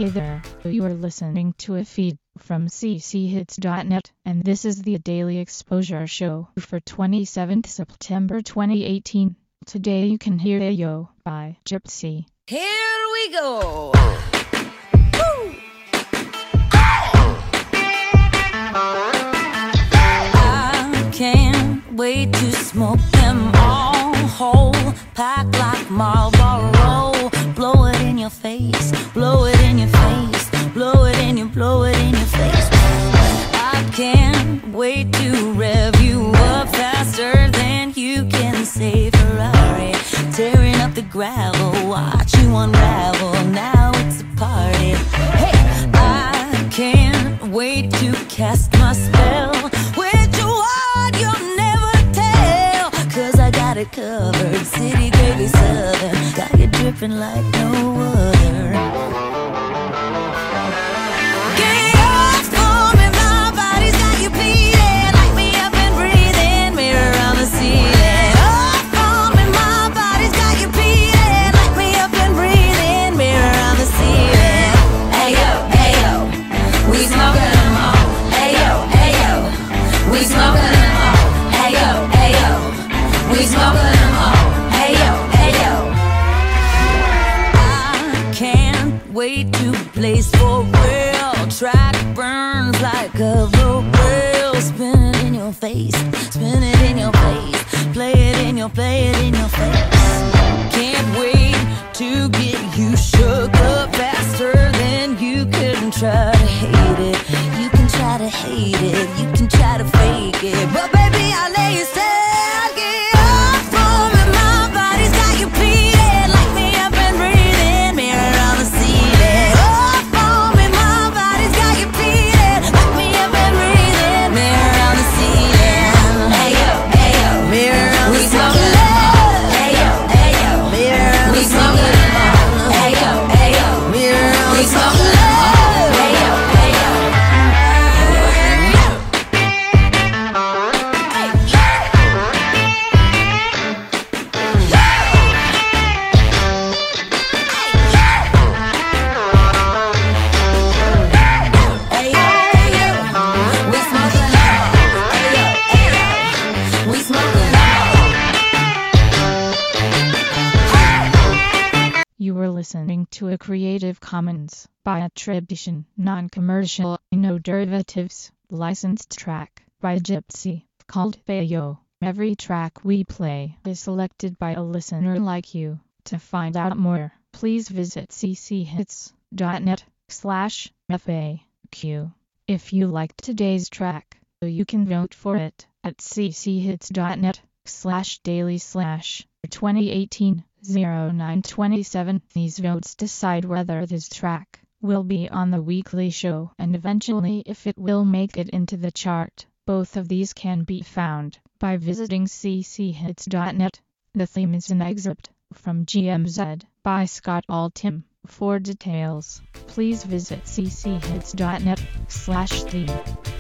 Hey there, you are listening to a feed from cchits.net, and this is the Daily Exposure Show for 27th September 2018. Today you can hear Ayo by Gypsy. Here we go! I can't wait to smoke them all whole, pack like Marlboro. Blow it in your face, blow it in your face, blow it in your face. I can't wait to rev you up faster than you can say Ferrari. Tearing up the gravel, watch you unravel, now it's a party. Hey, I can't wait to cast my spell. Which one you'll never tell, 'cause I got it covered. City gravy southern, got you dripping like no other. Wait to place for real. Track burns like a rope rail. Spin it in your face, spin it in your face. Play it in your face. Can't wait to get you shook up faster than you can try to hate it. You can try to hate it, you can try to fake it, but baby I'll lay you still. Get up for me, my body's got you beating. Light me up and breathe in, mirror on the ceiling. You were listening to a Creative Commons by attribution, non-commercial, no derivatives, licensed track by Gypsy, called Bayo. Every track we play is selected by a listener like you. To find out more, please visit cchits.net/FAQ. If you liked today's track, you can vote for it at cchits.net/daily/2018-0927. These votes decide whether this track will be on the weekly show and eventually if it will make it into the chart. Both of these can be found by visiting cchits.net. The theme is an excerpt from GMZ by Scott Altham. For details, please visit cchits.net/theme.